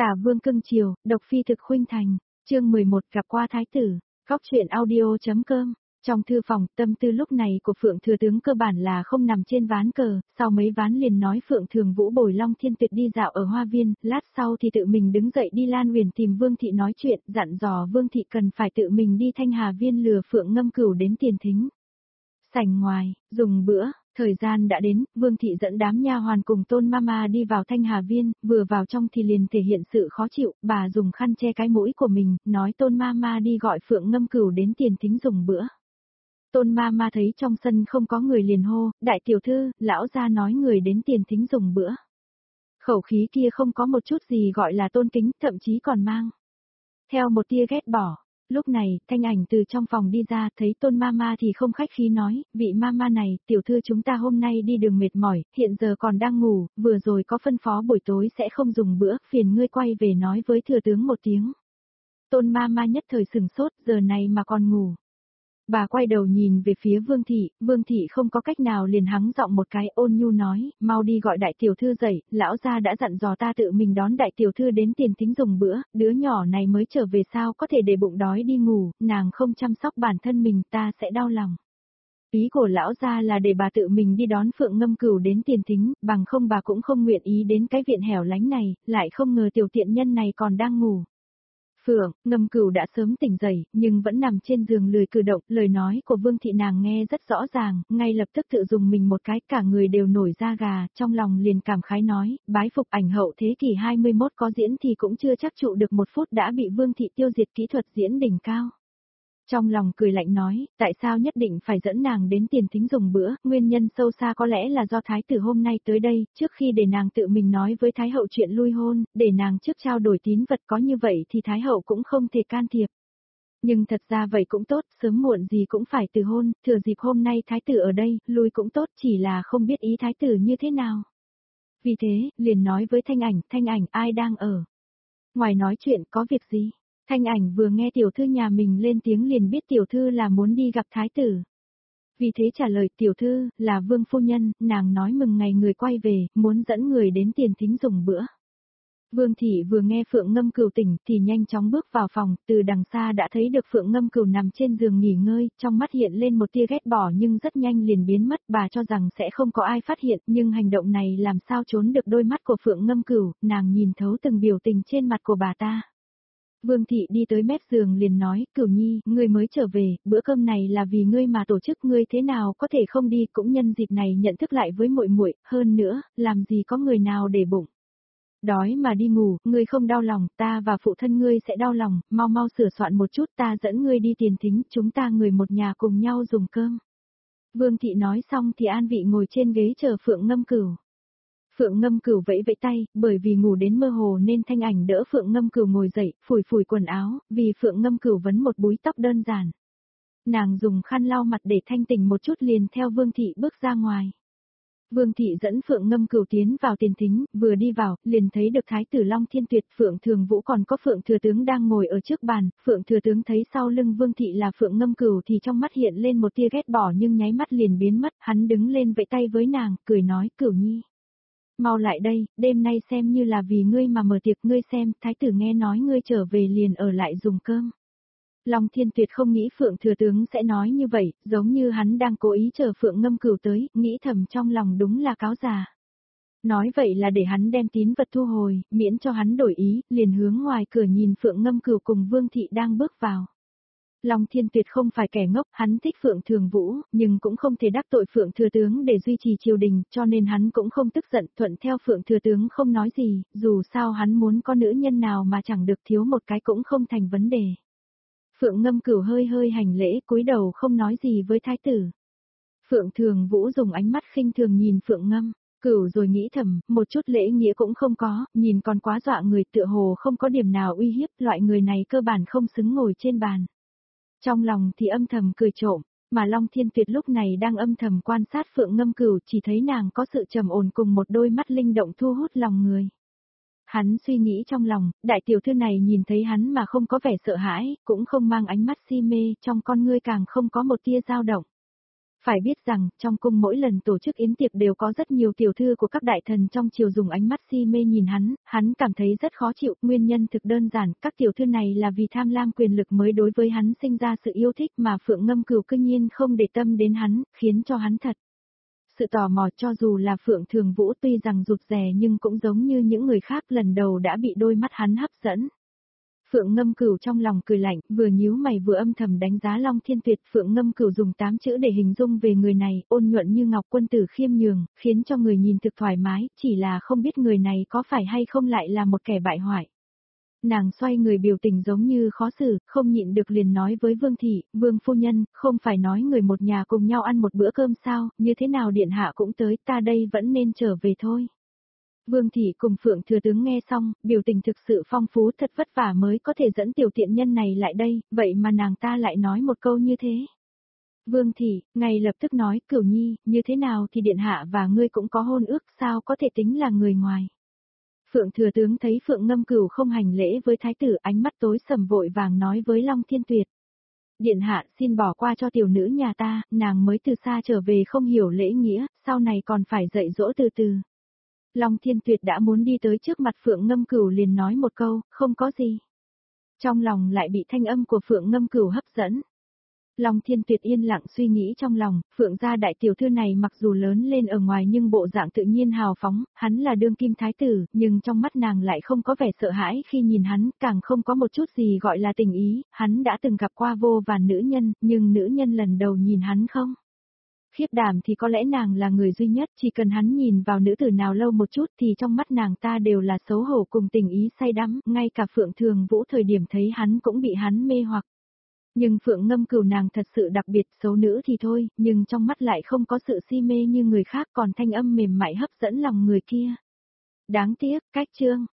Tả Vương cưng chiều, độc phi thực khuynh thành. Chương 11 gặp qua thái tử. Góc truyện audio.com. Trong thư phòng, tâm tư lúc này của Phượng Thừa Tướng cơ bản là không nằm trên ván cờ, sau mấy ván liền nói Phượng Thường Vũ bồi Long Thiên Tuyệt đi dạo ở hoa viên, lát sau thì tự mình đứng dậy đi Lan Huyền tìm Vương Thị nói chuyện, dặn dò Vương Thị cần phải tự mình đi Thanh Hà Viên lừa Phượng Ngâm Cửu đến tiền thính. Sảnh ngoài, dùng bữa. Thời gian đã đến, Vương Thị dẫn đám nha hoàn cùng Tôn Mama đi vào Thanh Hà Viên, vừa vào trong thì liền thể hiện sự khó chịu, bà dùng khăn che cái mũi của mình, nói Tôn Mama đi gọi Phượng Ngâm Cửu đến tiền thính dùng bữa. Tôn Mama thấy trong sân không có người liền hô, đại tiểu thư, lão gia nói người đến tiền thính dùng bữa. Khẩu khí kia không có một chút gì gọi là tôn kính, thậm chí còn mang theo một tia ghét bỏ. Lúc này, Thanh Ảnh từ trong phòng đi ra, thấy Tôn Mama thì không khách khí nói, vị Mama này, tiểu thư chúng ta hôm nay đi đường mệt mỏi, hiện giờ còn đang ngủ, vừa rồi có phân phó buổi tối sẽ không dùng bữa, phiền ngươi quay về nói với thừa tướng một tiếng. Tôn Mama nhất thời sừng sốt, giờ này mà còn ngủ. Bà quay đầu nhìn về phía Vương Thị không có cách nào liền hắng giọng một cái ôn nhu nói, mau đi gọi đại tiểu thư dậy, lão gia đã dặn dò ta tự mình đón đại tiểu thư đến tiền thính dùng bữa, đứa nhỏ này mới trở về sao có thể để bụng đói đi ngủ, nàng không chăm sóc bản thân mình ta sẽ đau lòng. Ý của lão gia là để bà tự mình đi đón Phượng Ngâm Cửu đến tiền thính, bằng không bà cũng không nguyện ý đến cái viện hẻo lánh này, lại không ngờ tiểu tiện nhân này còn đang ngủ. Phượng Ngâm Cửu đã sớm tỉnh dậy, nhưng vẫn nằm trên giường lười cử động, lời nói của Vương Thị nàng nghe rất rõ ràng, ngay lập tức tự dùng mình một cái, cả người đều nổi da gà, trong lòng liền cảm khái nói, bái phục ảnh hậu thế kỷ 21 có diễn thì cũng chưa chắc trụ được một phút đã bị Vương Thị tiêu diệt kỹ thuật diễn đỉnh cao. Trong lòng cười lạnh nói, tại sao nhất định phải dẫn nàng đến tiền thính dùng bữa, nguyên nhân sâu xa có lẽ là do thái tử hôm nay tới đây, trước khi để nàng tự mình nói với thái hậu chuyện lui hôn, để nàng trước trao đổi tín vật có như vậy thì thái hậu cũng không thể can thiệp. Nhưng thật ra vậy cũng tốt, sớm muộn gì cũng phải từ hôn, thừa dịp hôm nay thái tử ở đây, lui cũng tốt chỉ là không biết ý thái tử như thế nào. Vì thế, liền nói với Thanh Ảnh ai đang ở. Ngoài nói chuyện có việc gì? Thanh Ảnh vừa nghe tiểu thư nhà mình lên tiếng liền biết tiểu thư là muốn đi gặp thái tử. Vì thế trả lời tiểu thư, là Vương phu nhân, nàng nói mừng ngày người quay về, muốn dẫn người đến tiền thính dùng bữa. Vương Thị vừa nghe Phượng Ngâm Cửu tỉnh thì nhanh chóng bước vào phòng, từ đằng xa đã thấy được Phượng Ngâm Cửu nằm trên giường nghỉ ngơi, trong mắt hiện lên một tia ghét bỏ nhưng rất nhanh liền biến mất, bà cho rằng sẽ không có ai phát hiện, nhưng hành động này làm sao trốn được đôi mắt của Phượng Ngâm Cửu, nàng nhìn thấu từng biểu tình trên mặt của bà ta. Vương Thị đi tới mép giường liền nói, Cửu Nhi, ngươi mới trở về, bữa cơm này là vì ngươi mà tổ chức, ngươi thế nào có thể không đi, cũng nhân dịp này nhận thức lại với muội muội, hơn nữa, làm gì có người nào để bụng. Đói mà đi ngủ, ngươi không đau lòng, ta và phụ thân ngươi sẽ đau lòng, mau mau sửa soạn một chút, ta dẫn ngươi đi tiền thính, chúng ta người một nhà cùng nhau dùng cơm. Vương Thị nói xong thì an vị ngồi trên ghế chờ Phượng Ngâm Cửu. Phượng Ngâm Cửu vẫy vẫy tay, bởi vì ngủ đến mơ hồ nên Thanh Ảnh đỡ Phượng Ngâm Cửu ngồi dậy, phủi phủi quần áo, vì Phượng Ngâm Cửu vấn một búi tóc đơn giản. Nàng dùng khăn lau mặt để thanh tỉnh một chút liền theo Vương Thị bước ra ngoài. Vương Thị dẫn Phượng Ngâm Cửu tiến vào tiền thính, vừa đi vào, liền thấy được Thái tử Long Thiên Tuyệt, Phượng Thường Vũ còn có Phượng Thừa Tướng đang ngồi ở trước bàn, Phượng Thừa Tướng thấy sau lưng Vương Thị là Phượng Ngâm Cửu thì trong mắt hiện lên một tia ghét bỏ nhưng nháy mắt liền biến mất, hắn đứng lên vẫy tay với nàng, cười nói, Cửu Nhi. Mau lại đây, đêm nay xem như là vì ngươi mà mở tiệc, ngươi xem, thái tử nghe nói ngươi trở về liền ở lại dùng cơm. Long Thiên Tuyệt không nghĩ Phượng Thừa Tướng sẽ nói như vậy, giống như hắn đang cố ý chờ Phượng Ngâm Cửu tới, nghĩ thầm trong lòng đúng là cáo già. Nói vậy là để hắn đem tín vật thu hồi, miễn cho hắn đổi ý, liền hướng ngoài cửa nhìn Phượng Ngâm Cửu cùng Vương Thị đang bước vào. Long Thiên Tuyệt không phải kẻ ngốc, hắn thích Phượng Thường Vũ, nhưng cũng không thể đắc tội Phượng Thừa Tướng để duy trì triều đình, cho nên hắn cũng không tức giận, thuận theo Phượng Thừa Tướng không nói gì, dù sao hắn muốn có nữ nhân nào mà chẳng được thiếu một cái cũng không thành vấn đề. Phượng Ngâm Cửu hơi hơi hành lễ, cúi đầu không nói gì với thái tử. Phượng Thường Vũ dùng ánh mắt khinh thường nhìn Phượng Ngâm Cửu rồi nghĩ thầm, một chút lễ nghĩa cũng không có, nhìn còn quá dọa người, tựa hồ không có điểm nào uy hiếp, loại người này cơ bản không xứng ngồi trên bàn. Trong lòng thì âm thầm cười trộm, mà Long Thiên Tuyệt lúc này đang âm thầm quan sát Phượng Ngâm Cửu, chỉ thấy nàng có sự trầm ổn cùng một đôi mắt linh động thu hút lòng người. Hắn suy nghĩ trong lòng, đại tiểu thư này nhìn thấy hắn mà không có vẻ sợ hãi, cũng không mang ánh mắt si mê, trong con ngươi càng không có một tia dao động. Phải biết rằng, trong cung mỗi lần tổ chức yến tiệc đều có rất nhiều tiểu thư của các đại thần trong triều dùng ánh mắt si mê nhìn hắn cảm thấy rất khó chịu, nguyên nhân thực đơn giản, các tiểu thư này là vì tham lam quyền lực mới đối với hắn sinh ra sự yêu thích mà Phượng Ngâm Cửu cư nhiên không để tâm đến hắn, khiến cho hắn thật. Sự tò mò cho dù là Phượng Thường Vũ tuy rằng rụt rè nhưng cũng giống như những người khác lần đầu đã bị đôi mắt hắn hấp dẫn. Phượng Ngâm Cửu trong lòng cười lạnh, vừa nhíu mày vừa âm thầm đánh giá Long Thiên Tuyệt. Phượng Ngâm Cửu dùng 8 chữ để hình dung về người này, ôn nhuận như ngọc, quân tử khiêm nhường, khiến cho người nhìn thực thoải mái, chỉ là không biết người này có phải hay không lại là một kẻ bại hoại. Nàng xoay người biểu tình giống như khó xử, không nhịn được liền nói với Vương Thị, Vương Phu Nhân, không phải nói người một nhà cùng nhau ăn một bữa cơm sao, như thế nào điện hạ cũng tới, ta đây vẫn nên trở về thôi. Vương Thị cùng Phượng Thừa Tướng nghe xong, biểu tình thực sự phong phú, thật vất vả mới có thể dẫn tiểu tiện nhân này lại đây, vậy mà nàng ta lại nói một câu như thế. Vương Thị, ngay lập tức nói, Cửu Nhi, như thế nào thì điện hạ và ngươi cũng có hôn ước, sao có thể tính là người ngoài. Phượng Thừa Tướng thấy Phượng Ngâm Cửu không hành lễ với thái tử, ánh mắt tối sầm vội vàng nói với Long Thiên Tuyệt. Điện hạ xin bỏ qua cho tiểu nữ nhà ta, nàng mới từ xa trở về không hiểu lễ nghĩa, sau này còn phải dạy dỗ từ từ. Long Thiên Tuyệt đã muốn đi tới trước mặt Phượng Ngâm Cửu liền nói một câu, không có gì. Trong lòng lại bị thanh âm của Phượng Ngâm Cửu hấp dẫn. Long Thiên Tuyệt yên lặng suy nghĩ trong lòng, Phượng gia đại tiểu thư này mặc dù lớn lên ở ngoài nhưng bộ dạng tự nhiên hào phóng, hắn là đương kim thái tử, nhưng trong mắt nàng lại không có vẻ sợ hãi khi nhìn hắn, càng không có một chút gì gọi là tình ý, hắn đã từng gặp qua vô vàn nữ nhân, nhưng nữ nhân lần đầu nhìn hắn không. Khiếp đảm thì có lẽ nàng là người duy nhất, chỉ cần hắn nhìn vào nữ tử nào lâu một chút thì trong mắt nàng ta đều là xấu hổ cùng tình ý say đắm, ngay cả Phượng Thường Vũ thời điểm thấy hắn cũng bị hắn mê hoặc. Nhưng Phượng Ngâm Cửu nàng thật sự đặc biệt, xấu nữ thì thôi, nhưng trong mắt lại không có sự si mê như người khác, còn thanh âm mềm mại hấp dẫn lòng người kia. Đáng tiếc, cách chương.